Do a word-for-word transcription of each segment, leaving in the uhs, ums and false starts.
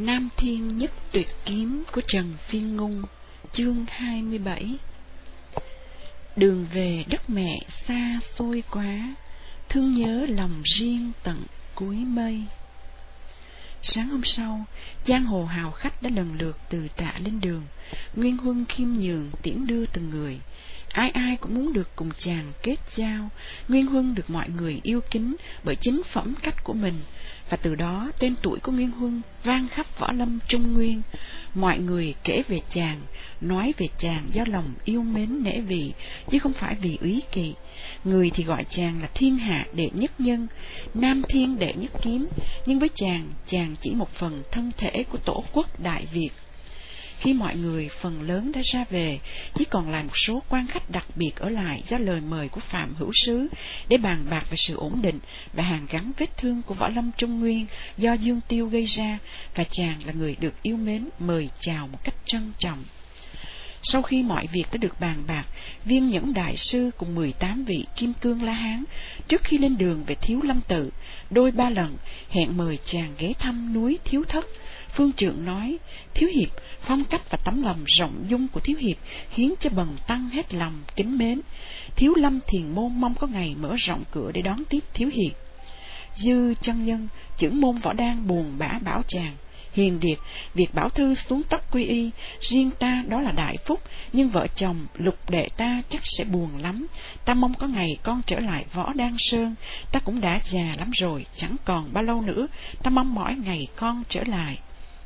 Nam Thiên Nhất Tuyệt Kiếm của Trần Phiên Ngôn. Chương hai mươi bảy. Đường về đất mẹ xa xôi quá, thương nhớ lòng riêng tận cuối mây. Sáng hôm sau, giang hồ hào khách đã lần lượt từ tạ lên đường. Nguyên Huân khiêm nhường tiễn đưa từng người. Ai ai cũng muốn được cùng chàng kết giao. Nguyên Huân được mọi người yêu kính bởi chính phẩm cách của mình, và từ đó tên tuổi của Nguyên Huân vang khắp võ lâm Trung Nguyên. Mọi người kể về chàng, nói về chàng do lòng yêu mến nể vì, chứ không phải vì úy kỵ. Người thì gọi chàng là thiên hạ đệ nhất nhân, nam thiên đệ nhất kiếm, nhưng với chàng, chàng chỉ một phần thân thể của tổ quốc Đại Việt. Khi mọi người phần lớn đã ra về, chỉ còn lại một số quan khách đặc biệt ở lại do lời mời của Phạm Hữu Sứ để bàn bạc về sự ổn định và hàn gắn vết thương của võ lâm Trung Nguyên do Dương Tiêu gây ra, và chàng là người được yêu mến mời chào một cách trân trọng. Sau khi mọi việc đã được bàn bạc, Viên Nhẫn Đại Sư cùng mười tám vị Kim Cương La Hán trước khi lên đường về Thiếu Lâm Tự, đôi ba lần hẹn mời chàng ghé thăm núi Thiếu Thất. Phương Trượng nói: Thiếu hiệp, phong cách và tấm lòng rộng dung của Thiếu hiệp khiến cho bần tăng hết lòng kính mến. Thiếu Lâm Thiền môn mong có ngày mở rộng cửa để đón tiếp Thiếu hiệp. Dư chân nhân chưởng môn võ đan buồn bã bảo chàng: Hiền điệt, việc bảo thư xuống tóc quy y, riêng ta đó là đại phúc, nhưng vợ chồng Lục đệ ta chắc sẽ buồn lắm. Ta mong có ngày con trở lại Võ Đan Sơn, ta cũng đã già lắm rồi, chẳng còn bao lâu nữa, ta mong mỏi ngày con trở lại.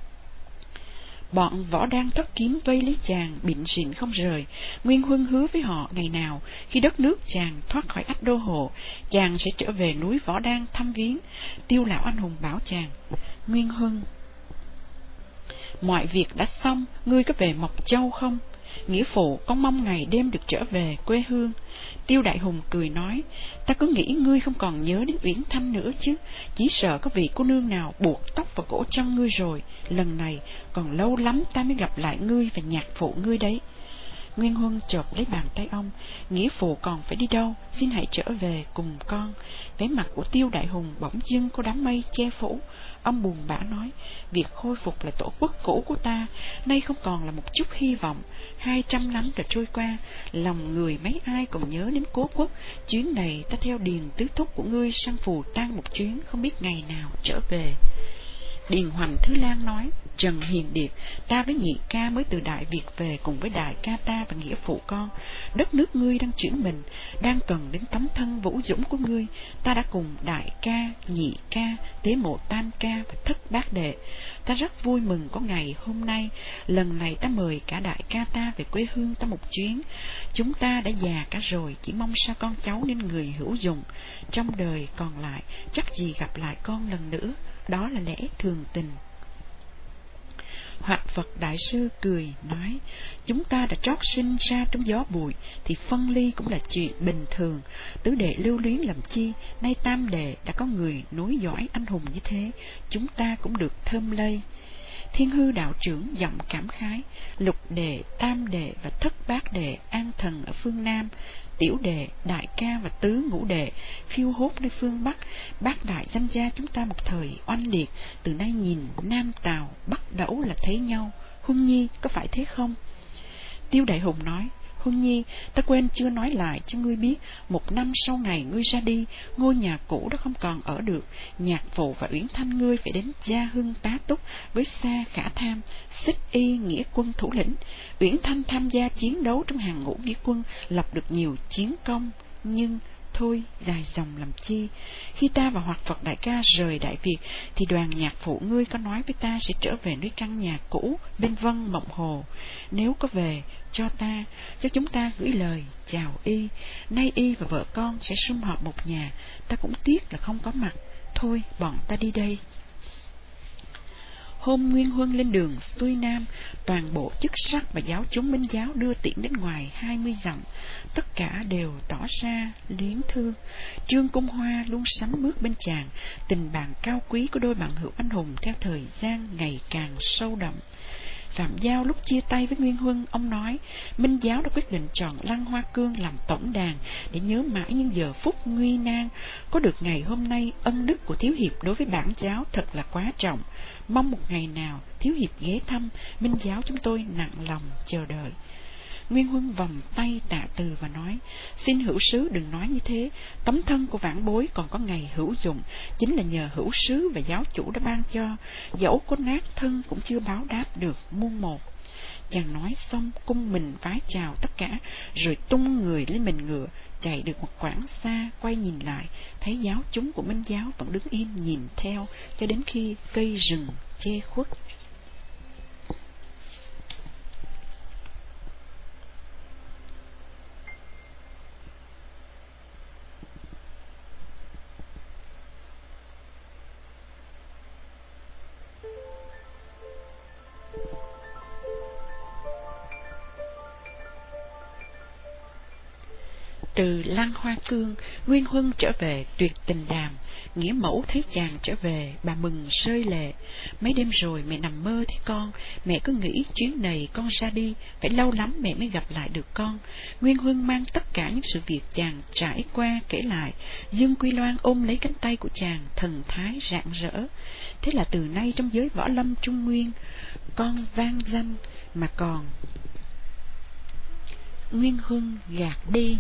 Bọn Võ Đan Thất Kiếm vây lấy chàng, bịn rịn không rời. Nguyên Huân hứa với họ ngày nào khi đất nước chàng thoát khỏi ách đô hộ, chàng sẽ trở về núi Võ Đan thăm viếng. Tiêu lão anh hùng bảo chàng: Nguyên Huân, mọi việc đã xong, ngươi có về Mộc Châu không? Nghĩa phụ con mong ngày đêm được trở về quê hương. Tiêu Đại Hùng cười nói: Ta cứ nghĩ ngươi không còn nhớ đến Uyển Thanh nữa chứ, chỉ sợ có vị cô nương nào buộc tóc vào cổ chân ngươi rồi. Lần này còn lâu lắm ta mới gặp lại ngươi và nhạc phụ ngươi đấy. Nguyên Huân chộp lấy bàn tay ông: Nghĩa phụ còn phải đi đâu, xin hãy trở về cùng con. Vẻ mặt của Tiêu Đại Hùng bỗng dưng có đám mây che phủ. Ông buồn bã nói: Việc khôi phục lại tổ quốc cũ của ta nay không còn là một chút hy vọng. Hai trăm năm đã trôi qua, lòng người mấy ai còn nhớ đến cố quốc. Chuyến này ta theo Điền tứ thúc của ngươi sang Phù Tang một chuyến, không biết ngày nào trở về. Điền Hoành Thứ Lan nói: Trần Hiền điệt, ta với nhị ca mới từ Đại Việt về cùng với đại ca ta và nghĩa phụ con. Đất nước ngươi đang chuyển mình, đang cần đến tấm thân vũ dũng của ngươi. Ta đã cùng đại ca, nhị ca, tế mộ tam ca và thất bát đệ. Ta rất vui mừng có ngày hôm nay. Lần này ta mời cả đại ca ta về quê hương ta một chuyến. Chúng ta đã già cả rồi, chỉ mong sao con cháu nên người hữu dụng. Trong đời còn lại, chắc gì gặp lại con lần nữa. Đó là lẽ thường tình. Hoạt Phật Đại Sư cười nói: Chúng ta đã trót sinh ra trong gió bụi, thì phân ly cũng là chuyện bình thường. Tứ đệ lưu luyến làm chi, nay tam đệ đã có người nối dõi anh hùng như thế, chúng ta cũng được thơm lây. Thiên Hư đạo trưởng giọng cảm khái: Lục đệ, tam đệ và thất bát đệ an thần ở phương Nam, tiểu đệ, đại ca và tứ ngũ đệ phiêu hốt nơi phương Bắc. Bác đại danh gia chúng ta một thời oanh liệt, từ nay nhìn Nam Tào Bắc Đẩu là thấy nhau. Huân Nhi có phải thế không? Tiêu Đại Hùng nói: Huân Nhi, ta quên chưa nói lại cho ngươi biết, một năm sau ngày ngươi ra đi, ngôi nhà cũ đó không còn ở được. Nhạc phụ và Uyển Thanh ngươi phải đến Gia Hưng tá túc với Sa Khả Tham, Xích Y nghĩa quân thủ lĩnh. Uyển Thanh tham gia chiến đấu trong hàng ngũ nghĩa quân, lập được nhiều chiến công, nhưng thôi dài dòng làm chi. Khi ta và Hoạt Phật đại ca rời Đại Việt, thì đoàn nhạc phụ ngươi có nói với ta sẽ trở về nơi căn nhà cũ bên Vân Mộng Hồ. Nếu có về cho ta, cho chúng ta gửi lời chào y. Nay y và vợ con sẽ sum họp một nhà, ta cũng tiếc là không có mặt. Thôi bọn ta đi đây. Hôm Nguyên Huân lên đường xuôi Nam, toàn bộ chức sắc và giáo chúng Minh giáo đưa tiễn đến ngoài hai mươi dặm, tất cả đều tỏ ra luyến thương. Trương Cung Hoa luôn sánh bước bên chàng, tình bạn cao quý của đôi bạn hữu anh hùng theo thời gian ngày càng sâu đậm. Phạm Giao lúc chia tay với Nguyên Huân, ông nói Minh giáo đã quyết định chọn Lăng Hoa Cương làm tổng đàn để nhớ mãi những giờ phút nguy nan. Có được ngày hôm nay, ân đức của Thiếu Hiệp đối với bản giáo thật là quá trọng. Mong một ngày nào Thiếu Hiệp ghé thăm, Minh giáo chúng tôi nặng lòng chờ đợi. Nguyên Huân vòng tay tạ từ và nói, xin hữu sứ đừng nói như thế, tấm thân của vãn bối còn có ngày hữu dụng, chính là nhờ hữu sứ và giáo chủ đã ban cho, dẫu có nát thân cũng chưa báo đáp được muôn một. Chàng nói xong cung mình vái chào tất cả, rồi tung người lên mình ngựa, chạy được một quãng xa, quay nhìn lại, thấy giáo chúng của Minh giáo vẫn đứng im nhìn theo, cho đến khi cây rừng che khuất. Từ Lăng Hoa Cương, Nguyên Huân trở về Tuyệt Tình Đàm. Nghĩa mẫu thấy chàng trở về, bà mừng rơi lệ. Mấy đêm rồi mẹ nằm mơ thấy con, mẹ cứ nghĩ chuyến này con ra đi, phải lâu lắm mẹ mới gặp lại được con. Nguyên Huân mang tất cả những sự việc chàng trải qua kể lại. Dương Quy Loan ôm lấy cánh tay của chàng, thần thái rạng rỡ. Thế là từ nay trong giới võ lâm Trung Nguyên, con vang danh mà còn. Nguyên Huân gạt đi.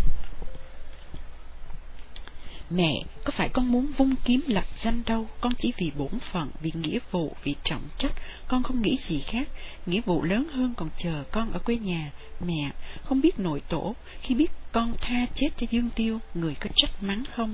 Mẹ, có phải con muốn vung kiếm lập danh đâu, con chỉ vì bổn phận, vì nghĩa vụ, vì trọng trách, con không nghĩ gì khác. Nghĩa vụ lớn hơn còn chờ con ở quê nhà. Mẹ, không biết nội tổ, khi biết con tha chết cho Dương Tiêu, người có trách mắng không?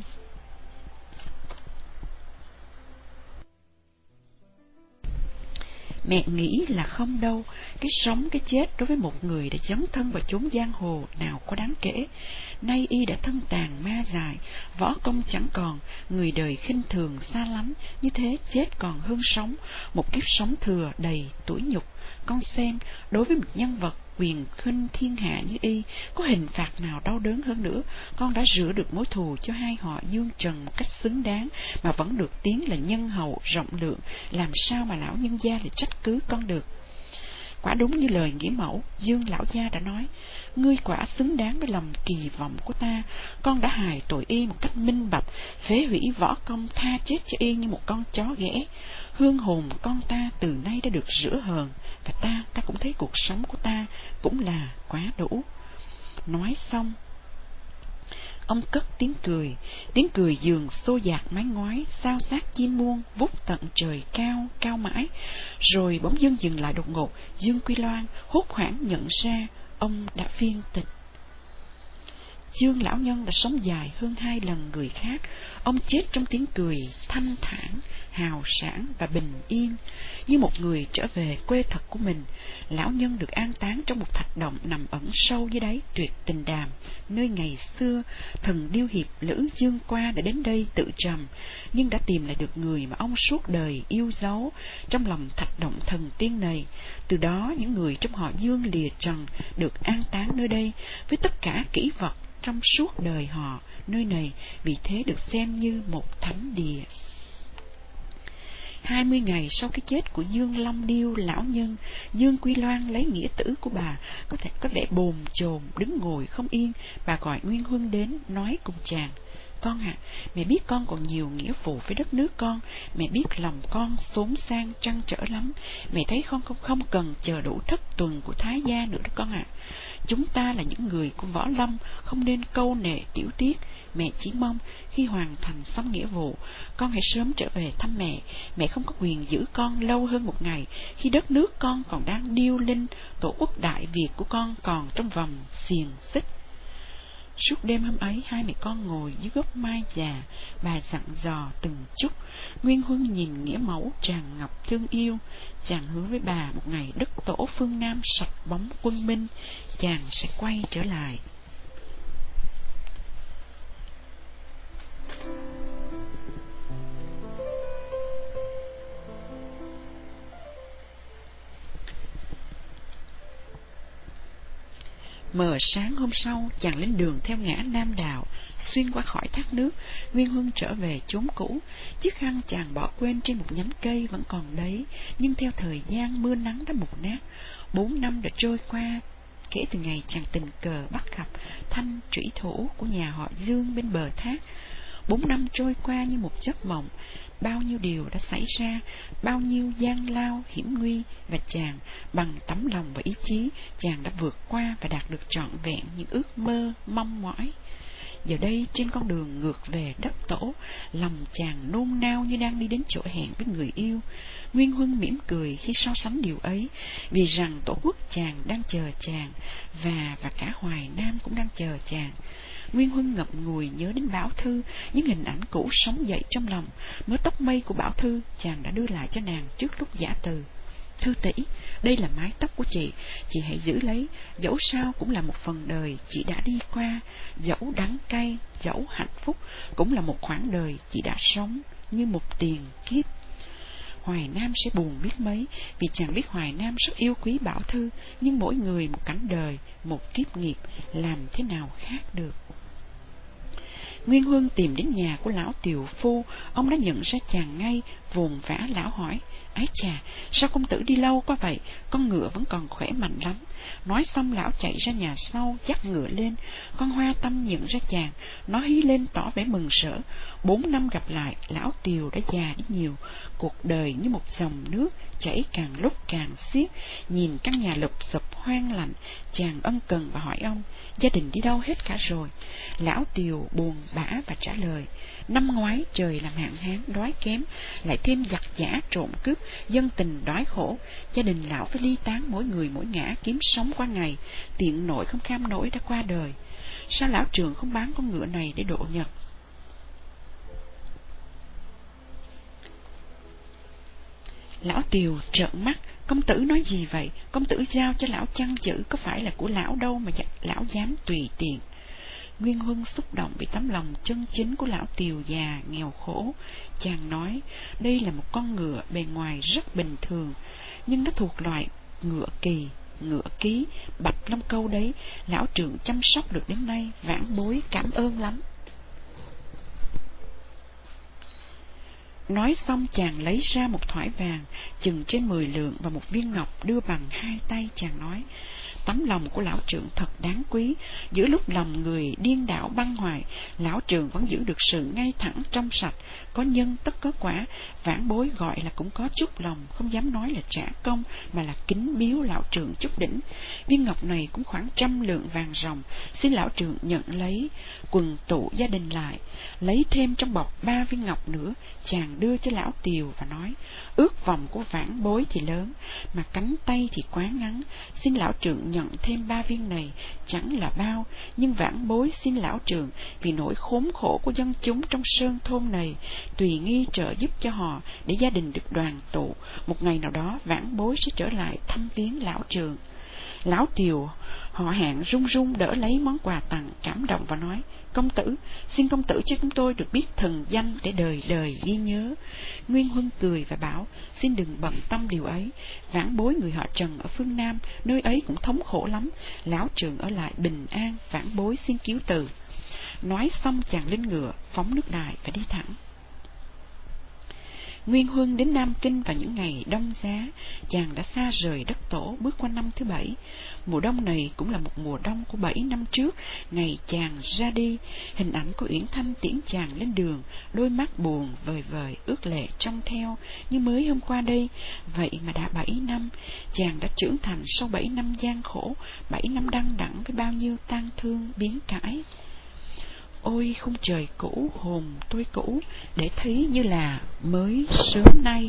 Mẹ nghĩ là không đâu, cái sống cái chết đối với một người đã dấn thân vào chốn giang hồ nào có đáng kể. Nay y đã thân tàn ma dại, võ công chẳng còn, người đời khinh thường xa lắm, như thế chết còn hơn sống, một kiếp sống thừa đầy tủi nhục. Con xem, đối với một nhân vật quyền khinh thiên hạ như y, có hình phạt nào đau đớn hơn nữa. Con đã rửa được mối thù cho hai họ Dương Trần một cách xứng đáng, mà vẫn được tiếng là nhân hậu rộng lượng, làm sao mà lão nhân gia lại trách cứ con được? Quả đúng như lời nghĩa mẫu, Dương lão gia đã nói, ngươi quả xứng đáng với lòng kỳ vọng của ta. Con đã hài tội y một cách minh bạch, phế hủy võ công, tha chết cho y như một con chó ghẻ. Hương hồn con ta từ nay đã được rửa hờn, và ta, ta cũng thấy cuộc sống của ta cũng là quá đủ. Nói xong, ông cất tiếng cười, tiếng cười dường xô dạt mái ngói, sao xác chim muông vút tận trời cao, cao mãi. Rồi bỗng dưng dừng lại đột ngột, Dương Quy Loan hốt hoảng nhận ra ông đã phiên tịch. Dương lão nhân đã sống dài hơn hai lần người khác. Ông chết trong tiếng cười thanh thản, hào sảng và bình yên, như một người trở về quê thật của mình. Lão nhân được an táng trong một thạch động nằm ẩn sâu dưới đáy Tuyệt Tình Đàm, nơi ngày xưa thần điêu hiệp Lữ Dương Qua đã đến đây tự trầm, nhưng đã tìm lại được người mà ông suốt đời yêu dấu trong lòng thạch động thần tiên này. Từ đó những người trong họ Dương lìa trần được an táng nơi đây với tất cả kỷ vật trong suốt đời họ. Nơi này vì thế được xem như một thánh địa. Hai mươi ngày sau cái chết của Dương Long Điêu lão nhân, Dương Quy Loan lấy nghĩa tử của bà, có thể có vẻ bồn chồn đứng ngồi không yên. Bà gọi Nguyên Huân đến nói cùng chàng, con ạ, à, mẹ biết con còn nhiều nghĩa vụ với đất nước con, mẹ biết lòng con xốn sang trăn trở lắm, mẹ thấy con không không cần chờ đủ thất tuần của Thái gia nữa đó con ạ. À. Chúng ta là những người của võ lâm, không nên câu nệ tiểu tiết. Mẹ chỉ mong khi hoàn thành xong nghĩa vụ, con hãy sớm trở về thăm mẹ. Mẹ không có quyền giữ con lâu hơn một ngày, khi đất nước con còn đang điêu linh, tổ quốc Đại Việt của con còn trong vòng xiềng xích. Suốt đêm hôm ấy, hai mẹ con ngồi dưới gốc mai già, bà dặn dò từng chút. Nguyên Huân nhìn nghĩa mẫu tràn ngập thương yêu. Chàng hứa với bà một ngày đất tổ phương Nam sạch bóng quân minh, chàng sẽ quay trở lại. Mờ sáng hôm sau, chàng lên đường theo ngã Nam Đạo, xuyên qua khỏi thác nước. Nguyên Huân trở về chốn cũ. Chiếc khăn chàng bỏ quên trên một nhánh cây vẫn còn đấy, nhưng theo thời gian mưa nắng đã mục nát. Bốn năm đã trôi qua kể từ ngày chàng tình cờ bắt gặp Thanh, thủy thủ của nhà họ Dương bên bờ thác. Bốn năm trôi qua như một giấc mộng. Bao nhiêu điều đã xảy ra, bao nhiêu gian lao, hiểm nguy, và chàng, bằng tấm lòng và ý chí, chàng đã vượt qua và đạt được trọn vẹn những ước mơ, mong mỏi. Giờ đây trên con đường ngược về đất tổ, lòng chàng nôn nao như đang đi đến chỗ hẹn với người yêu. Nguyên Huân mỉm cười khi so sánh điều ấy, vì rằng tổ quốc chàng đang chờ chàng, và và cả Hoài Nam cũng đang chờ chàng. Nguyên Huân ngậm ngùi nhớ đến Bảo Thư, những hình ảnh cũ sống dậy trong lòng. Mớ tóc mây của Bảo Thư chàng đã đưa lại cho nàng trước lúc giã từ. Thư tỷ, đây là mái tóc của chị, chị hãy giữ lấy, dẫu sao cũng là một phần đời chị đã đi qua, dẫu đắng cay, dẫu hạnh phúc, cũng là một khoảng đời chị đã sống như một tiền kiếp. Hoài Nam sẽ buồn biết mấy, vì chàng biết Hoài Nam rất yêu quý Bảo Thư, nhưng mỗi người một cảnh đời, một kiếp nghiệp, làm thế nào khác được. Nguyên Huân tìm đến nhà của lão tiều phu, ông đã nhận ra chàng ngay, vồn vã lão hỏi: "Ái chà, sao công tử đi lâu quá vậy? Con ngựa vẫn còn khỏe mạnh lắm." Nói xong lão chạy ra nhà sau, dắt ngựa lên. Con Hoa Tâm nhận ra chàng, nó hí lên tỏ vẻ mừng rỡ. Bốn năm gặp lại, lão tiều đã già đi nhiều. Cuộc đời như một dòng nước chảy càng lúc càng xiết. Nhìn căn nhà lụp xụp hoang lạnh, chàng ân cần và hỏi ông: "Gia đình đi đâu hết cả rồi?" Lão tiều buồn bã và trả lời: "Năm ngoái trời làm hạn hán, đói kém, lại thêm giặc giã trộm cướp, dân tình đói khổ, gia đình lão phải ly tán, mỗi người mỗi ngả kiếm sống qua ngày. Tiện nội không kham nổi đã qua đời. Sao lão Trường không bán con ngựa này để độ nhật?" Lão tiều trợn mắt: "Công tử nói gì vậy? Công tử giao cho lão chăn chữ, có phải là của lão đâu mà lão dám tùy tiện." Nguyên Huân xúc động vì tấm lòng chân chính của lão tiều già nghèo khổ. Chàng nói: "Đây là một con ngựa bề ngoài rất bình thường, nhưng nó thuộc loại ngựa kỳ, ngựa ký, bạch long câu đấy. Lão Trưởng chăm sóc được đến nay, vãn bối cảm ơn lắm." Nói xong chàng lấy ra một thỏi vàng chừng trên mười lượng và một viên ngọc đưa bằng hai tay. Chàng nói: "Tấm lòng của lão Trưởng thật đáng quý. Giữa lúc lòng người điên đảo băng hoại, lão Trưởng vẫn giữ được sự ngay thẳng trong sạch, có nhân tất có quả. Vãn bối gọi là cũng có chút lòng, không dám nói là trả công, mà là kính biếu lão Trưởng chút đỉnh. Viên ngọc này cũng khoảng trăm lượng vàng ròng, xin lão Trưởng nhận lấy." Quần tụ gia đình lại, lấy thêm trong bọc ba viên ngọc nữa. Chàng đưa cho lão tiều và nói: "Ước vọng của vãn bối thì lớn, mà cánh tay thì quá ngắn. Xin lão Trưởng nhận thêm ba viên này, chẳng là bao, nhưng vãn bối xin lão Trưởng vì nỗi khốn khổ của dân chúng trong sơn thôn này, tùy nghi trợ giúp cho họ để gia đình được đoàn tụ. Một ngày nào đó vãn bối sẽ trở lại thăm viếng lão Trưởng." Lão tiều họ hạng run run đỡ lấy món quà tặng, cảm động và nói: "Công tử, xin công tử cho chúng tôi được biết thần danh để đời đời ghi nhớ." Nguyên Huân cười và bảo: "Xin đừng bận tâm điều ấy. Vãn bối người họ Trần ở phương Nam, nơi ấy cũng thống khổ lắm. Lão Trưởng ở lại bình an, vãn bối xin cứu từ." Nói xong chàng lên ngựa phóng nước Đại và đi thẳng. Nguyên Huân đến Nam Kinh vào những ngày đông giá. Chàng đã xa rời đất tổ, bước qua năm thứ bảy. Mùa đông này cũng là một mùa đông của bảy năm trước, ngày chàng ra đi. Hình ảnh của Uyển Thanh tiễn chàng lên đường, đôi mắt buồn vời vời, ước lệ trông theo như mới hôm qua đây. Vậy mà đã bảy năm, chàng đã trưởng thành sau bảy năm gian khổ, bảy năm đăng đẳng với bao nhiêu tang thương biến cãi. Ôi khung trời cũ, hồn tôi cũ, để thấy như là mới sớm nay.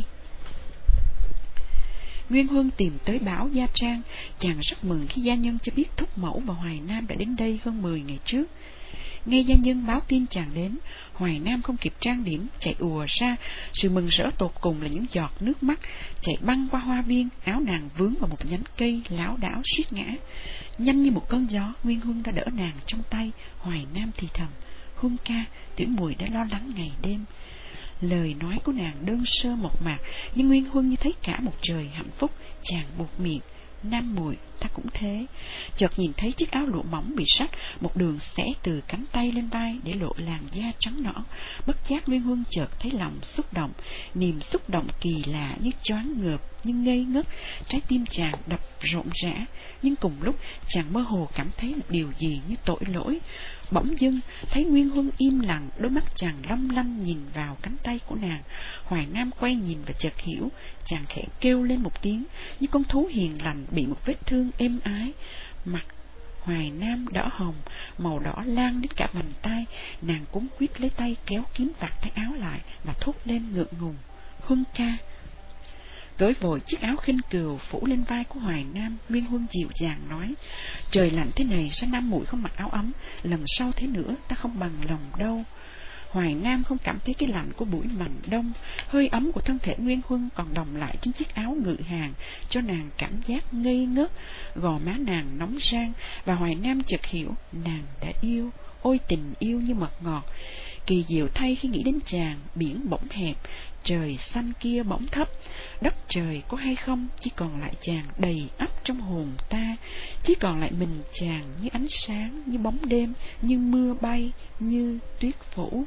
Nguyên Huân tìm tới Bảo Gia Trang. Chàng rất mừng khi gia nhân cho biết thúc mẫu và Hoài Nam đã đến đây hơn mười ngày trước. Nghe gia nhân báo tin chàng đến, Hoài Nam không kịp trang điểm, chạy ùa ra. Sự mừng rỡ tột cùng là những giọt nước mắt chạy băng qua hoa viên. Áo nàng vướng vào một nhánh cây, lảo đảo suýt ngã. Nhanh như một cơn gió, Nguyên Huân đã đỡ nàng trong tay. Hoài Nam thì thầm: "Huân ca, tiểu muội đã lo lắng ngày đêm." Lời nói của nàng đơn sơ mộc mạc, nhưng Nguyên Huân như thấy cả một trời hạnh phúc. Chàng buột miệng: "Nam muội ta cũng thế. Chợt nhìn thấy chiếc áo lụa mỏng bị rách, một đường xẻ từ cánh tay lên vai để lộ làn da trắng nõn. Bất giác Nguyên Huân chợt thấy lòng xúc động, niềm xúc động kỳ lạ như choáng ngợp, như ngây ngất. Trái tim chàng đập rộn rã, nhưng cùng lúc chàng mơ hồ cảm thấy một điều gì như tội lỗi. Bỗng dưng thấy Nguyên Huân im lặng, đôi mắt chàng long lanh nhìn vào cánh tay của nàng. Hoài Nam quay nhìn và chợt hiểu, chàng khẽ kêu lên một tiếng như con thú hiền lành bị một vết thương êm ái. Mặt Hoài Nam đỏ hồng, màu đỏ lan đến cả vành tay. Nàng cuống quýt lấy tay kéo kiếm vạt tay áo lại và thốt lên ngượng ngùng: "Huân ca." Gối vội chiếc áo khinh cừu phủ lên vai của Hoài Nam, Nguyên Huân dịu dàng nói: "Trời lạnh thế này sao Nam muội không mặc áo ấm? Lần sau thế nữa ta không bằng lòng đâu." Hoài Nam không cảm thấy cái lạnh của buổi mành đông, hơi ấm của thân thể Nguyên Huân còn đồng lại trên chiếc áo ngự hàng, cho nàng cảm giác ngây ngất. Gò má nàng nóng rang và Hoài Nam chợt hiểu nàng đã yêu. Ôi tình yêu như mật ngọt. Kỳ diệu thay khi nghĩ đến chàng, biển bỗng hẹp, trời xanh kia bỗng thấp, đất trời có hay không chỉ còn lại chàng đầy ắp trong hồn ta, chỉ còn lại mình chàng như ánh sáng, như bóng đêm, như mưa bay, như tuyết phủ.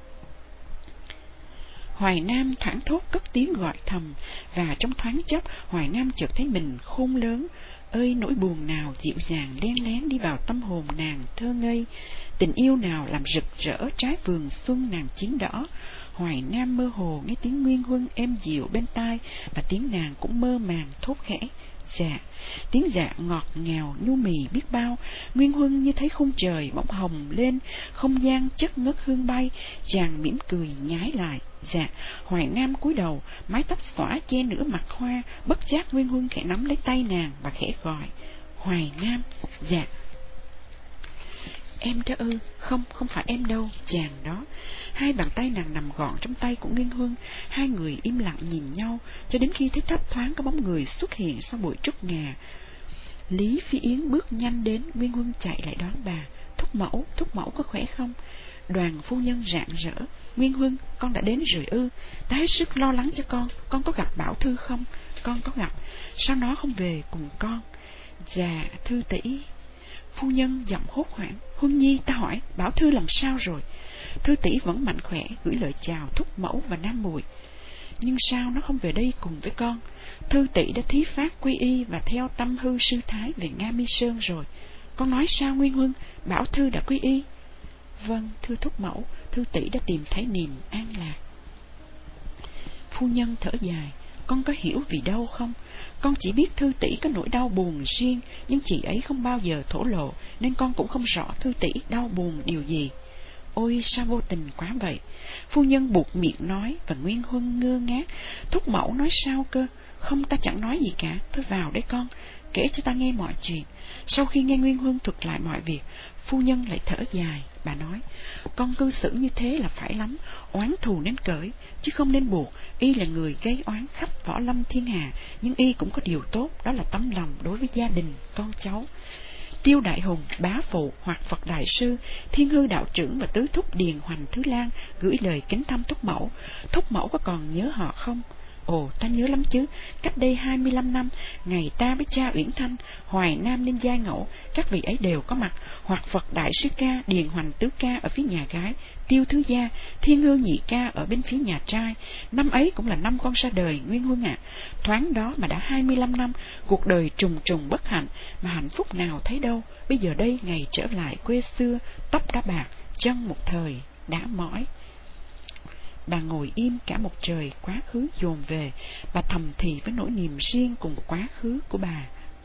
Hoài Nam thoảng thốt cất tiếng gọi thầm, và trong thoáng chốc Hoài Nam chợt thấy mình khôn lớn. Ơi nỗi buồn nào dịu dàng len lén đi vào tâm hồn nàng thơ ngây, tình yêu nào làm rực rỡ trái vườn xuân nàng chín đỏ. Hoài Nam mơ hồ nghe tiếng Nguyên Huân êm dịu bên tai, và tiếng nàng cũng mơ màng thốt khẽ: "Dạ." Tiếng dạ ngọt ngào nhu mì biết bao. Nguyên Huân như thấy khung trời bỗng hồng lên, không gian chất ngất hương bay. Chàng mỉm cười nhái lại: "Dạ." Hoài Nam cúi đầu, mái tóc xõa che nửa mặt hoa. Bất giác Nguyên Huân khẽ nắm lấy tay nàng và khẽ gọi: "Hoài Nam." "Dạ." "Em đó ư?" "Không, không phải em đâu, chàng đó." Hai bàn tay nàng nằm gọn trong tay của Nguyên Huân. Hai người im lặng nhìn nhau cho đến khi thấy thấp thoáng có bóng người xuất hiện sau bụi trúc ngà. Lý Phi Yến bước nhanh đến. Nguyên Huân chạy lại đón bà: "Thúc mẫu, thúc mẫu có khỏe không?" Đoàn phu nhân rạng rỡ: "Nguyên Huân, con đã đến rồi ư? Ta hết sức lo lắng cho con. Con có gặp Bảo Thư không?" "Con có gặp." "Sao nó không về cùng con?" "Dạ, Thư tỷ." Phu nhân giọng hốt hoảng: "Huân nhi, ta hỏi Bảo Thư làm sao rồi?" "Thư tỷ vẫn mạnh khỏe, gửi lời chào thúc mẫu và Nam muội." "Nhưng sao nó không về đây cùng với con?" "Thư tỷ đã thí phát quy y và theo Tâm Hư sư thái về Nga Mi Sơn rồi." "Con nói sao Nguyên Huân? Bảo Thư đã quy y?" "Vâng, thưa thúc mẫu, Thư tỷ đã tìm thấy niềm an lạc." Phu nhân thở dài: "Con có hiểu vì đâu không? Con chỉ biết Thư tỷ có nỗi đau buồn riêng, nhưng chị ấy không bao giờ thổ lộ, nên con cũng không rõ Thư tỷ đau buồn điều gì." "Ôi sao vô tình quá vậy?" Phu nhân buột miệng nói, và Nguyên Huân ngơ ngác: "Thúc mẫu nói sao cơ?" "Không, ta chẳng nói gì cả. Thôi vào đây con, kể cho ta nghe mọi chuyện." Sau khi nghe Nguyên Huân thuật lại mọi việc, phu nhân lại thở dài. Bà nói: "Con cư xử như thế là phải lắm, oán thù nên cởi, chứ không nên buộc. Y là người gây oán khắp võ lâm thiên hà, nhưng y cũng có điều tốt, đó là tấm lòng đối với gia đình, con cháu. Tiêu Đại Hùng, bá phụ hoặc Phật Đại Sư, Thiên Hư Đạo Trưởng và tứ thúc Điền Hoành Thứ Lan gửi lời kính thăm thúc mẫu. Thúc mẫu có còn nhớ họ không?" "Ồ, ta nhớ lắm chứ. Cách đây hai mươi lăm năm, ngày ta với cha Uyển Thanh, Hoài Nam lên giai ngẫu, các vị ấy đều có mặt. Hoặc Phật Đại Sư ca, Điền Hoành Tứ ca ở phía nhà gái, Tiêu Thứ gia, Thiên Hư Nhị ca ở bên phía nhà trai. Năm ấy cũng là năm con ra đời, Nguyên Huân ạ. À. Thoáng đó mà đã hai mươi lăm năm, cuộc đời trùng trùng bất hạnh, mà hạnh phúc nào thấy đâu. Bây giờ đây ngày trở lại quê xưa, tóc đã bạc, chân một thời đã mỏi." Bà ngồi im cả một trời quá khứ dồn về. Bà thầm thì với nỗi niềm riêng cùng quá khứ của bà.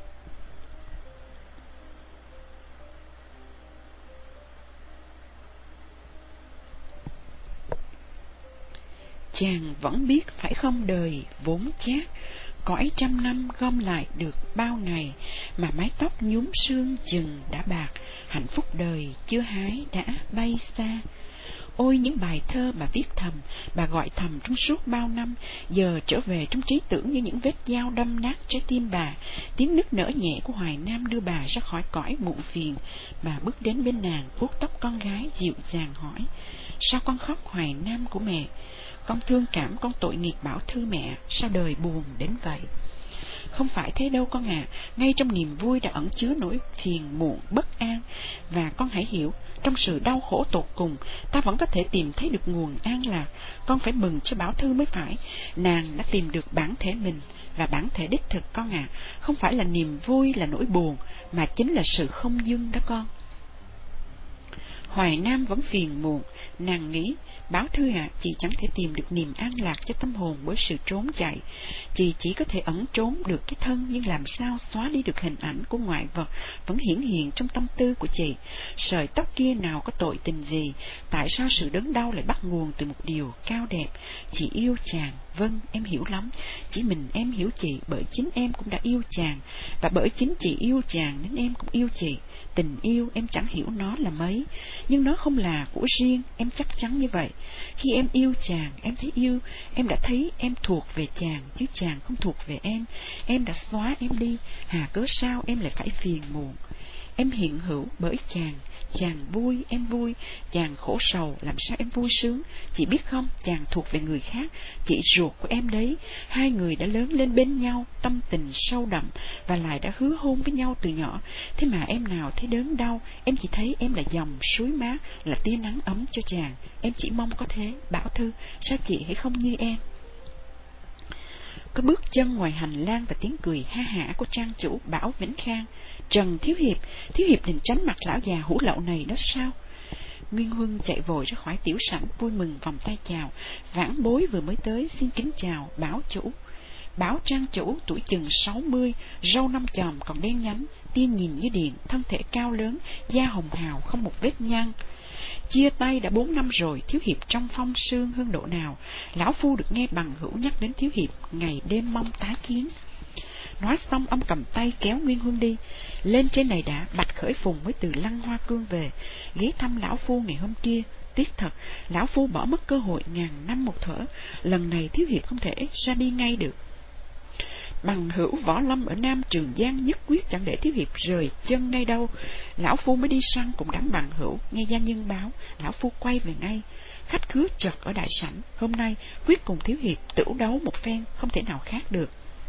Chàng vẫn biết phải không, đời vốn chát, cõi trăm năm gom lại được bao ngày, mà mái tóc nhúm sương chừng đã bạc, hạnh phúc đời chưa hái đã bay xa. Ôi những bài thơ bà viết thầm, bà gọi thầm trong suốt bao năm, giờ trở về trong trí tưởng như những vết dao đâm nát trái tim bà. Tiếng nức nở nhẹ của Hoài Nam đưa bà ra khỏi cõi muộn phiền. Bà bước đến bên nàng, vuốt tóc con gái, dịu dàng hỏi: "Sao con khóc Hoài Nam của mẹ?" "Con thương cảm con tội nghiệp Bảo Thư mẹ, sao đời buồn đến vậy?" Không phải thế đâu con ạ, à. Ngay trong niềm vui đã ẩn chứa nỗi phiền muộn bất an. Và con hãy hiểu, trong sự đau khổ tột cùng, ta vẫn có thể tìm thấy được nguồn an lạc. Con phải mừng cho Bảo Thư mới phải. Nàng đã tìm được bản thể mình, và bản thể đích thực con ạ, à. Không phải là niềm vui, là nỗi buồn, mà chính là sự không dưng đó con. Hoài Nam vẫn phiền muộn. Nàng nghĩ, Bảo Thư à, chị chẳng thể tìm được niềm an lạc cho tâm hồn bởi sự trốn chạy. Chị chỉ có thể ẩn trốn được cái thân, nhưng làm sao xóa đi được hình ảnh của ngoại vật vẫn hiển hiện trong tâm tư của chị. Sợi tóc kia nào có tội tình gì? Tại sao sự đớn đau lại bắt nguồn từ một điều cao đẹp? Chị yêu chàng, vâng, em hiểu lắm. Chỉ mình em hiểu chị, bởi chính em cũng đã yêu chàng, và bởi chính chị yêu chàng nên em cũng yêu chị. Tình yêu em chẳng hiểu nó là mấy, nhưng nó không là của riêng, em chắc chắn như vậy. Khi em yêu chàng, em thấy yêu, em đã thấy em thuộc về chàng, chứ chàng không thuộc về em. Em đã xóa em đi, hà cớ sao em lại phải phiền muộn? Em hiện hữu bởi chàng, chàng vui em vui, chàng khổ sầu làm sao em vui sướng? Chị biết không, chàng thuộc về người khác, chị ruột của em đấy. Hai người đã lớn lên bên nhau, tâm tình sâu đậm, và lại đã hứa hôn với nhau từ nhỏ. Thế mà em nào thấy đớn đau, em chỉ thấy em là dòng suối mát, là tia nắng ấm cho chàng. Em chỉ mong có thế. Bảo Thư, sao chị hãy không như em? Có bước chân ngoài hành lang và tiếng cười ha hả của trang chủ Bảo Vĩnh Khang. Trần Thiếu Hiệp, Thiếu Hiệp định tránh mặt lão già hủ lậu này đó sao? Nguyên Huân chạy vội ra khỏi tiểu sảnh, vui mừng vòng tay chào. Vãn Bối vừa mới tới, xin kính chào Bảo chủ. Bảo trang chủ tuổi chừng sáu mươi, râu năm chòm còn đen nhánh, tia nhìn như điện, thân thể cao lớn, da hồng hào không một vết nhăn. Chia tay đã bốn năm rồi, Thiếu Hiệp trong phong sương hương độ nào? Lão phu được nghe bằng hữu nhắc đến Thiếu Hiệp, ngày đêm mong tái kiến. Nói xong ông cầm tay kéo Nguyên Huân đi. Lên trên này đã, Bạch Khởi Phùng mới từ Lăng Hoa Cương về, ghé thăm lão phu ngày hôm kia. Tiếc thật, lão phu bỏ mất cơ hội ngàn năm một thở. Lần này Thiếu Hiệp không thể ra đi ngay được. Bằng hữu võ lâm ở Nam Trường Giang nhất quyết chẳng để Thiếu Hiệp rời chân ngay đâu. Lão phu mới đi săn cùng đám bằng hữu, nghe gia nhân báo, lão phu quay về ngay. Khách khứa chật ở đại sảnh, hôm nay quyết cùng Thiếu Hiệp tửu đấu một phen, không thể nào khác được.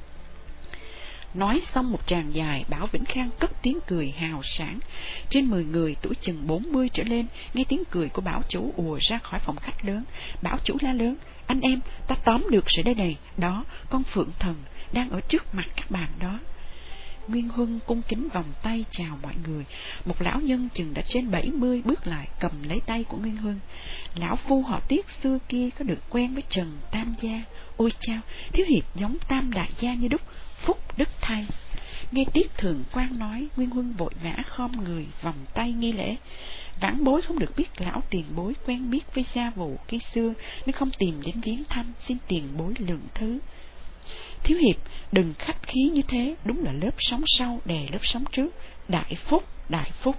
Nói xong một tràng dài, Bảo Vĩnh Khang cất tiếng cười hào sảng. Trên mười người tuổi chừng bốn mươi trở lên nghe tiếng cười của Bảo chủ ùa ra khỏi phòng khách lớn. Bảo chủ la lớn, anh em, ta tóm được rồi đây này, đó, con Phượng Thần đang ở trước mặt các bạn đó. Nguyên Huân cung kính vòng tay chào mọi người. Một lão nhân chừng đã trên bảy mươi bước lại cầm lấy tay của Nguyên Huân. Lão phu họ Tiết xưa kia có được quen với Trần Tam gia. Ôi chao, Thiếu Hiệp giống Tam đại gia như đúc, phúc đức thay. Nghe Tiết Thường Quan nói, Nguyên Huân vội vã khom người vòng tay nghi lễ. Vãn Bối không được biết lão tiền bối quen biết với gia vụ khi xưa, nên không tìm đến viếng thăm, xin tiền bối lượng thứ. Thiếu Hiệp đừng khách khí như thế, đúng là lớp sóng sau đè lớp sóng trước. Đại phúc, đại phúc.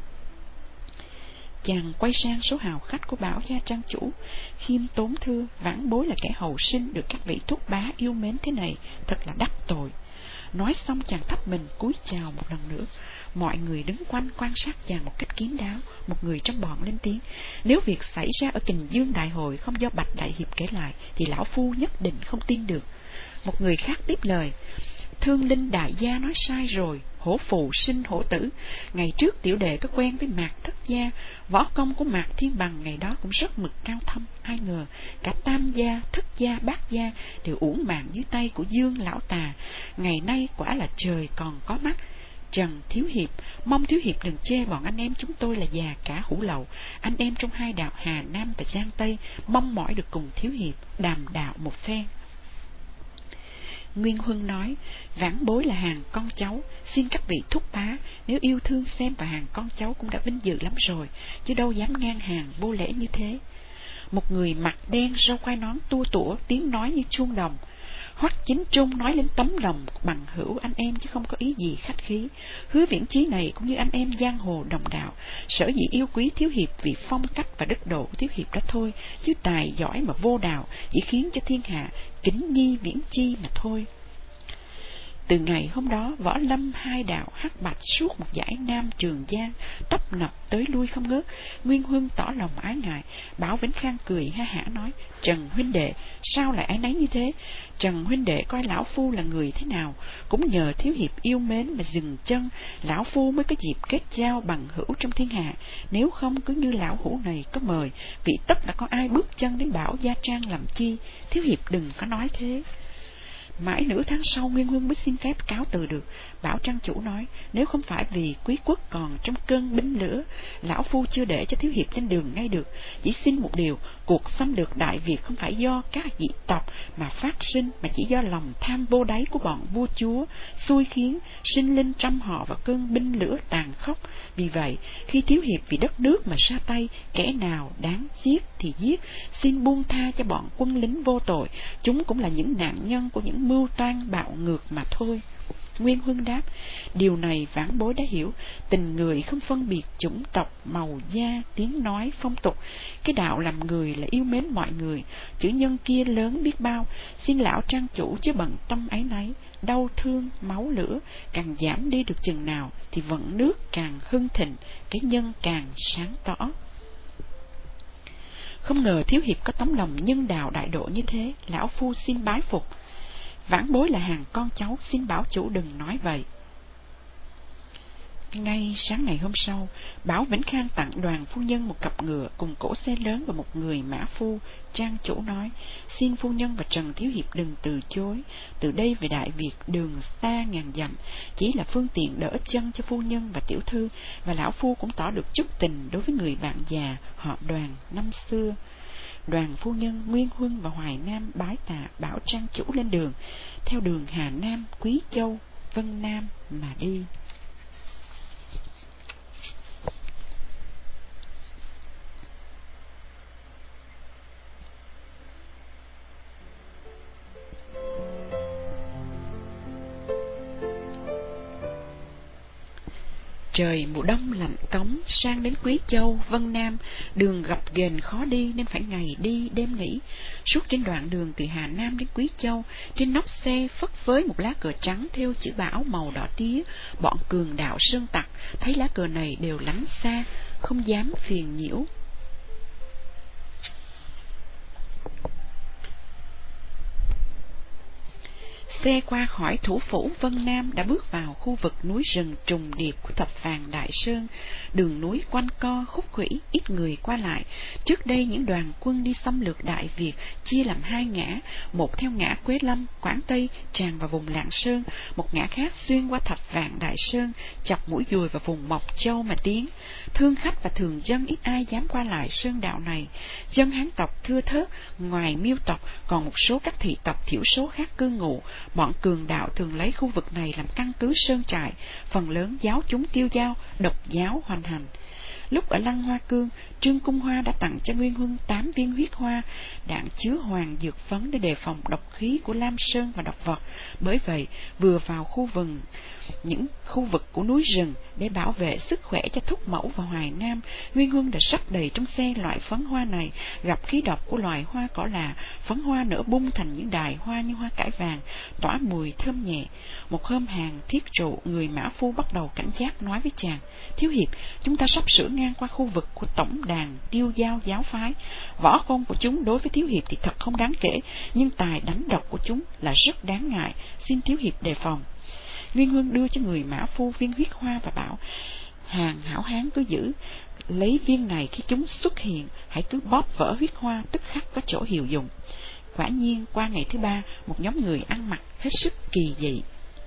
Chàng quay sang số hào khách của Bảo gia trang chủ, khiêm tốn thưa, Vãn Bối là kẻ hậu sinh được các vị thúc bá yêu mến thế này, thật là đắc tội. Nói xong chàng thấp mình cúi chào một lần nữa. Mọi người đứng quanh quan sát chàng một cách kín đáo. Một người trong bọn lên tiếng, nếu việc xảy ra ở Kình Dương đại hội không do Bạch đại hiệp kể lại thì lão phu nhất định không tin được. Một người khác tiếp lời, Thương Linh đại gia nói sai rồi, hổ phụ sinh hổ tử. Ngày trước tiểu đệ có quen với Mạc Thất gia, võ công của Mạc Thiên Bằng ngày đó cũng rất mực cao thâm. Ai ngờ cả Tam gia, Thất gia, Bát gia đều uổng mạng dưới tay của Dương lão tà. Ngày nay quả là trời còn có mắt. Trần Thiếu Hiệp, mong Thiếu Hiệp đừng chê bọn anh em chúng tôi là già cả hủ lậu. Anh em trong hai đạo Hà Nam và Giang Tây mong mỏi được cùng Thiếu Hiệp đàm đạo một phen. Nguyên Huân nói, Vãn Bối là hàng con cháu, xin các vị thúc bá nếu yêu thương xem vào hàng con cháu cũng đã vinh dự lắm rồi, chứ đâu dám ngang hàng vô lễ như thế. Một người mặt đen râu quai nón tua tủa, tiếng nói như chuông đồng. Hoắc Chính Trung nói lên tấm lòng bằng hữu anh em chứ không có ý gì khách khí. Hứa Viễn Chí này cũng như anh em giang hồ đồng đạo, sở dĩ yêu quý Thiếu Hiệp vì phong cách và đức độ của Thiếu Hiệp đó thôi, chứ tài giỏi mà vô đạo chỉ khiến cho thiên hạ kính nhi Viễn Chi mà thôi. Từ ngày hôm đó, Võ Lâm hai đạo hắc bạch suốt một dải Nam Trường Giang tấp nập tới lui không ngớt. Nguyên Huân tỏ lòng ái ngại. Bảo Vĩnh Khang cười ha hả nói: Trần huynh đệ, sao lại ái nấy như thế? Trần huynh đệ coi lão phu là người thế nào? Cũng nhờ thiếu hiệp yêu mến mà dừng chân, lão phu mới có dịp kết giao bằng hữu trong thiên hạ. Nếu không, cứ như lão hữu này có mời, vị tất đã có ai bước chân đến Bảo Gia Trang làm chi. Thiếu hiệp đừng có nói thế. Mãi nửa tháng sau, Nguyên Huân mới xin phép cáo từ được. Bảo trang chủ nói: Nếu không phải vì quý quốc còn trong cơn binh lửa, lão phu chưa để cho thiếu hiệp lên đường ngay được. Chỉ xin một điều, cuộc xâm lược Đại Việt không phải do các dị tộc mà phát sinh, mà chỉ do lòng tham vô đáy của bọn vua chúa xui khiến sinh linh trăm họ vào cơn binh lửa tàn khốc. Vì vậy, khi thiếu hiệp vì đất nước mà ra tay, kẻ nào đáng giết thì giết, xin buông tha cho bọn quân lính vô tội. Chúng cũng là những nạn nhân của những mưu toan bạo ngược mà thôi. Nguyên Huân đáp: Điều này vãn bối đã hiểu. Tình người không phân biệt chủng tộc, màu da, tiếng nói, phong tục. Cái đạo làm người là yêu mến mọi người. Chữ nhân kia lớn biết bao. Xin lão trang chủ chứ bận tâm ấy nấy. Đau thương, máu lửa càng giảm đi được chừng nào thì vận nước càng hưng thịnh, cái nhân càng sáng tỏ. Không ngờ thiếu hiệp có tấm lòng nhân đạo đại độ như thế, lão phu xin bái phục. Vãn bối là hàng con cháu, xin bảo chủ đừng nói vậy. Ngay sáng ngày hôm sau, Bảo Vĩnh Khang tặng Đoàn phu nhân một cặp ngựa cùng cỗ xe lớn và một người mã phu. Trang chủ nói: Xin phu nhân và Trần thiếu hiệp đừng từ chối. Từ đây về Đại Việt đường xa ngàn dặm, chỉ là phương tiện đỡ chân cho phu nhân và tiểu thư, và lão phu cũng tỏ được chút tình đối với người bạn già họ Đoàn năm xưa. Đoàn phu nhân, Nguyên Huân và Hoài Nam bái tạ Bảo trang chủ lên đường, theo đường Hà Nam, Quý Châu, Vân Nam mà đi. Trời mùa đông lạnh cống, sang đến Quý Châu, Vân Nam, đường gập ghềnh khó đi nên phải ngày đi đêm nghỉ. Suốt trên đoạn đường từ Hà Nam đến Quý Châu, trên nóc xe phất phới một lá cờ trắng thêu chữ Bảo màu đỏ tía. Bọn cường đạo sơn tặc thấy lá cờ này đều lánh xa, không dám phiền nhiễu. Xe qua khỏi thủ phủ Vân Nam đã bước vào khu vực núi rừng trùng điệp của Thập Vàng Đại Sơn. Đường núi quanh co khúc khuỷu, ít người qua lại. Trước đây những đoàn quân đi xâm lược Đại Việt chia làm hai ngã, một theo ngã Quế Lâm, Quảng Tây tràn vào vùng Lạng Sơn, một ngã khác xuyên qua Thập Vàng Đại Sơn, chọc mũi dùi vào vùng Mộc Châu mà tiến. Thương khách và thường dân ít ai dám qua lại sơn đạo này. Dân Hán tộc thưa thớt, ngoài Miêu tộc còn một số các thị tộc thiểu số khác cư ngụ. Bọn cường đạo thường lấy khu vực này làm căn cứ sơn trại, phần lớn giáo chúng tiêu dao, độc giáo hoành hành. Lúc ở Lăng Hoa Cương, Trương Cung Hoa đã tặng cho Nguyên Huân tám viên huyết hoa, đạn chứa hoàng dược phấn để đề phòng độc khí của Lam Sơn và độc vật. Bởi vậy, vừa vào khu vực những khu vực của núi rừng để bảo vệ sức khỏe cho Thúc Mẫu và Hoài Nam, Nguyên Huân đã sắp đầy trong xe loại phấn hoa này. Gặp khí độc của loài hoa cỏ lạ, phấn hoa nở bung thành những đài hoa như hoa cải vàng, tỏa mùi thơm nhẹ. Một hôm hàng thiết trụ, người mã phu bắt đầu cảnh giác nói với chàng: Thiếu hiệp, chúng ta sắp sửa ngang qua khu vực của tổng đàn Tiêu Giao giáo phái. Võ công của chúng đối với thiếu hiệp thì thật không đáng kể, nhưng tài đánh độc của chúng là rất đáng ngại, xin thiếu hiệp đề phòng. Nguyên Huân đưa cho người mã phu viên huyết hoa và bảo: Hàng hảo hán cứ giữ lấy viên này, khi chúng xuất hiện hãy cứ bóp vỡ huyết hoa, tức khắc có chỗ hiệu dụng. Quả nhiên qua ngày thứ ba, một nhóm người ăn mặc hết sức kỳ dị.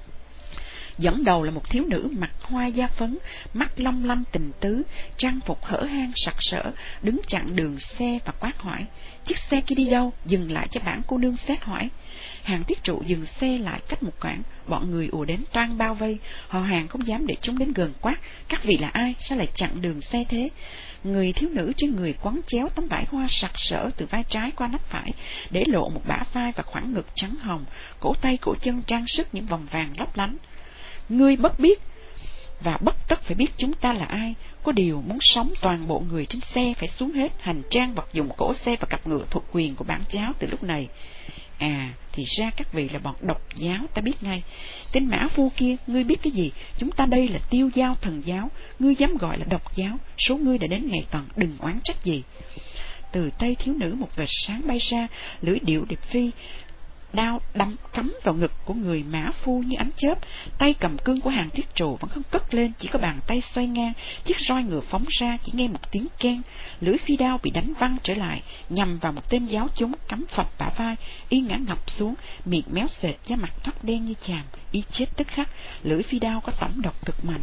Dẫn đầu là một thiếu nữ mặc hoa da phấn, mắt long lanh tình tứ, trang phục hở hang sặc sỡ, đứng chặn đường xe và quát hỏi: Chiếc xe kia đi đâu? Dừng lại cho bản cô nương xét hỏi. Hàng thiết trụ dừng xe lại cách một quãng, bọn người ùa đến toan bao vây. Họ Hàng không dám để chúng đến gần, quát: Các vị là ai? Sao lại chặn đường xe thế? Người thiếu nữ trên người quấn chéo tấm vải hoa sặc sỡ từ vai trái qua nách phải, để lộ một bả vai và khoảng ngực trắng hồng, cổ tay cổ chân trang sức những vòng vàng lấp lánh. Ngươi bất biết và bất tất phải biết chúng ta là ai. Có điều muốn sống, toàn bộ người trên xe phải xuống hết, hành trang vật dụng cổ xe và cặp ngựa thuộc quyền của bản giáo từ lúc này. À, thì ra các vị là bọn độc giáo, ta biết ngay. Tên mã phu kia, ngươi biết cái gì? Chúng ta đây là Tiêu Giao thần giáo, ngươi dám gọi là độc giáo, số ngươi đã đến ngày tận, đừng oán trách gì. Từ tay thiếu nữ một vệt sáng bay ra, lưỡi điệu điệp phi, đao đâm cắm vào ngực của người mã phu như ánh chớp. Tay cầm cương của Hàn Thiết Trù vẫn không cất lên, chỉ có bàn tay xoay ngang, chiếc roi ngựa phóng ra, chỉ nghe một tiếng keng, lưỡi phi đao bị đánh văng trở lại, nhằm vào một tên giáo chúng cắm phập bả vai, y ngã ngập xuống, miệng méo sệt, da mặt tóc đen như chàm, y chết tức khắc. Lưỡi phi đao có tẩm độc cực mạnh.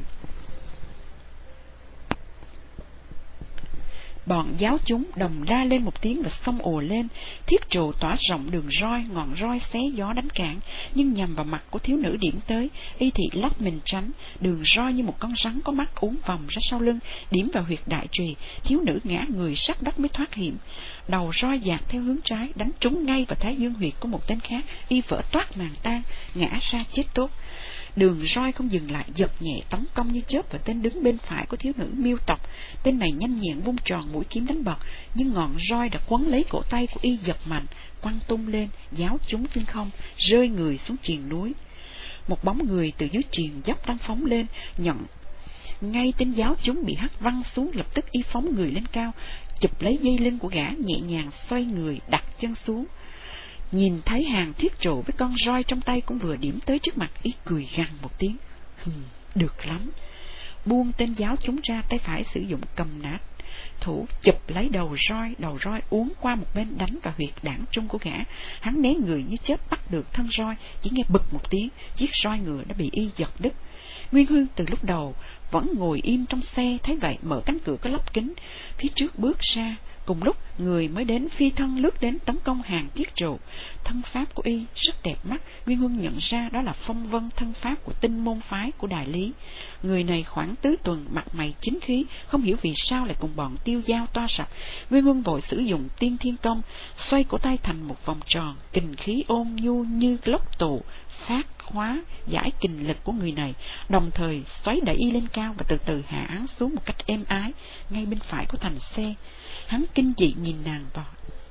Bọn giáo chúng đồng la lên một tiếng và xông ùa lên. Thiết Trù tỏa rộng đường roi, ngọn roi xé gió đánh cản, nhưng nhằm vào mặt của thiếu nữ điểm tới, y thị lách mình tránh. Đường roi như một con rắn có mắt uốn vòng ra sau lưng, điểm vào huyệt đại trùy. Thiếu nữ ngã người sát đất mới thoát hiểm. Đầu roi dạt theo hướng trái, đánh trúng ngay vào thái dương huyệt của một tên khác, y vỡ toát màng tan, ngã ra chết tốt. Đường roi không dừng lại, giật nhẹ tấn công như chớp vào tên đứng bên phải của thiếu nữ Miêu Tộc. Tên này nhanh nhẹn vung tròn mũi kiếm đánh bật, nhưng ngọn roi đã quấn lấy cổ tay của y, giật mạnh, quăng tung lên, giáo chúng trên không, rơi người xuống triền núi. Một bóng người từ dưới triền dốc đang phóng lên, nhận ngay tên giáo chúng bị hất văng xuống, lập tức y phóng người lên cao, chụp lấy dây lưng của gã, nhẹ nhàng xoay người, đặt chân xuống. Nhìn thấy Hàn Thiết Trù với con roi trong tay cũng vừa điểm tới trước mặt, ý cười gằn một tiếng. Hừm, được lắm. Buông tên giáo chúng ra, tay phải sử dụng cầm nát thủ chụp lấy đầu roi, đầu roi uốn qua một bên đánh vào huyệt đảng trung của gã. Hắn né người như chớp bắt được thân roi, chỉ nghe bực một tiếng, chiếc roi ngựa đã bị y giật đứt. Nguyên Hương từ lúc đầu vẫn ngồi im trong xe, thấy vậy mở cánh cửa có lắp kính phía trước bước ra. Cùng lúc người mới đến phi thân lướt đến tấn công Hàn Thiết Trù. Thân pháp của y rất đẹp mắt, Nguyên Huân nhận ra đó là phong vân thân pháp của tinh môn phái của Đại Lý. Người này khoảng tứ tuần, mặt mày chính khí, không hiểu vì sao lại cùng bọn Tiêu Giao toa sập. Nguyên Huân vội sử dụng Tiên Thiên Công, xoay cổ tay thành một vòng tròn, kình khí ôn nhu như lốc tù phát hóa giải kình lực của người này, đồng thời xoáy đẩy y lên cao và từ từ hạ án xuống một cách êm ái ngay bên phải của thành xe. Hắn kinh dị nhìn nàng vào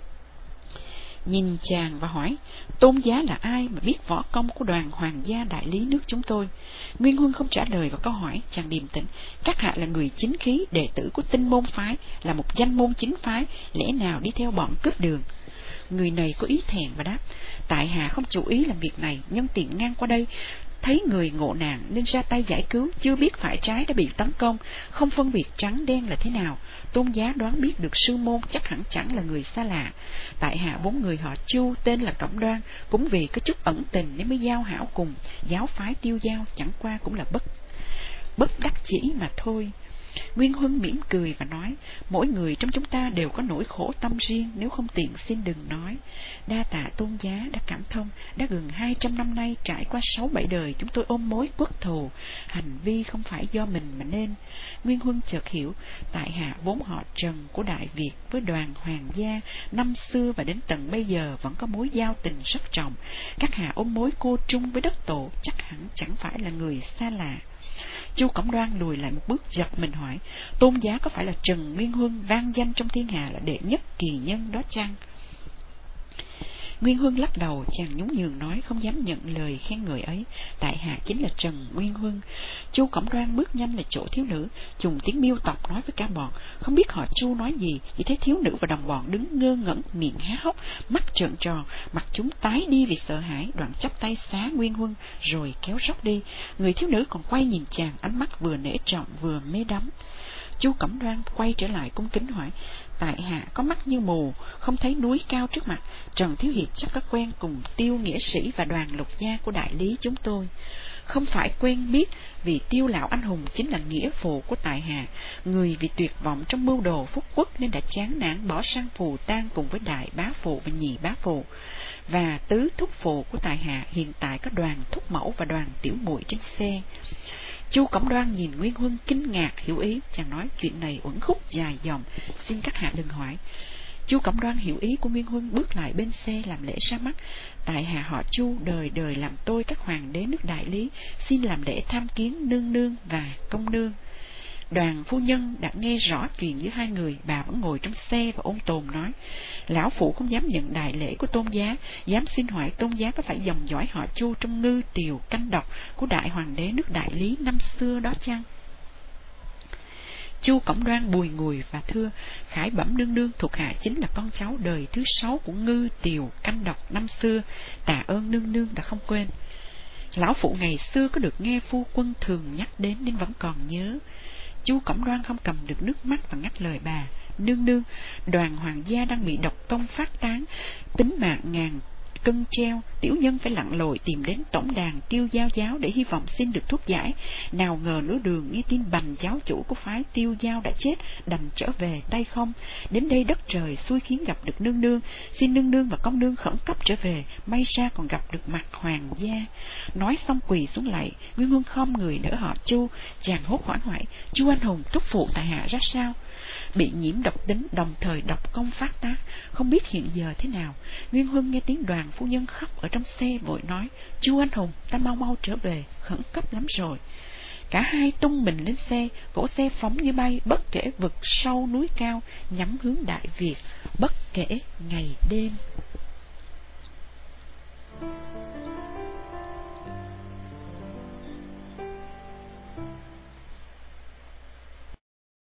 nhìn chàng và hỏi: Tôn giá là ai mà biết võ công của đoàn hoàng gia Đại Lý nước chúng tôi? Nguyên Huân không trả lời vào câu hỏi, chàng điềm tĩnh: Các hạ là người chính khí, đệ tử của tinh môn phái, là một danh môn chính phái, lẽ nào đi theo bọn cướp đường? Người này có ý thẹn và đáp: Tại hạ không chủ ý làm việc này, nhân tiện ngang qua đây thấy người ngộ nạn nên ra tay giải cứu, chưa biết phải trái đã bị tấn công, không phân biệt trắng đen là thế nào. Tôn giá đoán biết được sư môn chắc hẳn chẳng là người xa lạ. Tại hạ bốn người họ Chu, tên là Cẩm Đoan, cũng vì có chút ẩn tình nên mới giao hảo cùng giáo phái Tiêu Giao, chẳng qua cũng là bất bất đắc chỉ mà thôi. Nguyên Huân mỉm cười và nói: Mỗi người trong chúng ta đều có nỗi khổ tâm riêng, nếu không tiện xin đừng nói. Đa tạ tôn giá đã cảm thông, đã gần hai trăm năm nay trải qua sáu bảy đời chúng tôi ôm mối quốc thù, hành vi không phải do mình mà nên. Nguyên Huân chợt hiểu, tại hạ vốn họ Trần của Đại Việt với đoàn hoàng gia, năm xưa và đến tận bây giờ vẫn có mối giao tình rất trọng. Các hạ ôm mối cô trung với đất tổ, chắc hẳn chẳng phải là người xa lạ. Chu Cẩm Đoan lùi lại một bước, giật mình hỏi: Tôn giá có phải là Trần Nguyên Huân, vang danh trong thiên hạ là đệ nhất kỳ nhân đó chăng? Nguyên Huân lắc đầu, chàng nhún nhường nói không dám nhận lời khen ngợi ấy. Tại hạ chính là Trần Nguyên Huân. Chu Cẩm Đoan bước nhanh lại chỗ thiếu nữ, dùng tiếng Miêu tộc nói với cả bọn. Không biết họ Chu nói gì, chỉ thấy thiếu nữ và đồng bọn đứng ngơ ngẩn, miệng há hốc, mắt trợn tròn, mặt chúng tái đi vì sợ hãi, đoạn chắp tay xá Nguyên Huân rồi kéo róc đi. Người thiếu nữ còn quay nhìn chàng, ánh mắt vừa nể trọng vừa mê đắm. Chu Cẩm Đoan quay trở lại cung kính hỏi: Tại hạ có mắt như mù, không thấy núi cao trước mặt. Trần thiếu hiệp chắc có quen cùng Tiêu nghĩa sĩ và đoàn lục gia của Đại Lý chúng tôi. Không phải quen biết, vì Tiêu lão anh hùng chính là nghĩa phụ của tại hạ. Người vì tuyệt vọng trong mưu đồ phúc quốc nên đã chán nản bỏ sang Phù Tang cùng với đại bá phụ và nhị bá phụ. Và tứ thúc phụ của tại hạ hiện tại có đoàn thúc mẫu và đoàn tiểu muội trên xe. Chu Cẩm Đoan nhìn Nguyên Huân kinh ngạc hiểu ý, chàng nói: Chuyện này uẩn khúc dài dòng, xin các hạ đừng hỏi. Chu Cẩm Đoan hiểu ý của Nguyên Huân, bước lại bên xe làm lễ ra mắt: Tại hạ họ Chu, đời đời làm tôi các hoàng đế nước Đại Lý, xin làm lễ tham kiến nương nương và công nương. Đoàn phu nhân đã nghe rõ chuyện giữa hai người. Bà vẫn ngồi trong xe và ôn tồn nói: Lão phụ không dám nhận đại lễ của Tôn giá, dám xin hỏi Tôn giá có phải dòng dõi họ Chu trong Ngư Tiều Canh Độc của đại hoàng đế nước Đại Lý năm xưa đó chăng? Chu Cổng Đoan bùi ngùi và thưa: Khải bẩm nương nương, thuộc hạ chính là con cháu đời thứ sáu của Ngư Tiều Canh Độc năm xưa, tạ ơn nương nương đã không quên. Lão phụ ngày xưa có được nghe phu quân thường nhắc đến nên vẫn còn nhớ. Chu Cổng Đoan không cầm được nước mắt và ngắt lời bà: Nương nương, đoàn hoàng gia đang bị độc công phát tán, tính mạng ngàn cân treo, tiểu nhân phải lặn lội tìm đến tổng đàn Tiêu Giao giáo để hy vọng xin được thuốc giải. Nào ngờ nửa đường nghe tin Bành giáo chủ của phái Tiêu Giao đã chết, đành trở về tay không. Đến đây đất trời xui khiến gặp được nương nương, xin nương nương và công nương khẩn cấp trở về, may ra còn gặp được mặt hoàng gia. Nói xong quỳ xuống lạy, Nguyên Huân khom người đỡ họ Chu. Chàng hốt hoảng hỏi: Chu anh hùng, thúc phụ tại hạ ra sao? Bị nhiễm độc tính, đồng thời độc công phát tác, không biết hiện giờ thế nào. Nguyên Huân nghe tiếng Đoàn phu nhân khóc ở trong xe, vội nói: Chu anh hùng, ta mau mau trở về, khẩn cấp lắm rồi. Cả hai tung mình lên xe, cỗ xe phóng như bay, bất kể vực sâu núi cao, nhắm hướng Đại Việt, bất kể ngày đêm.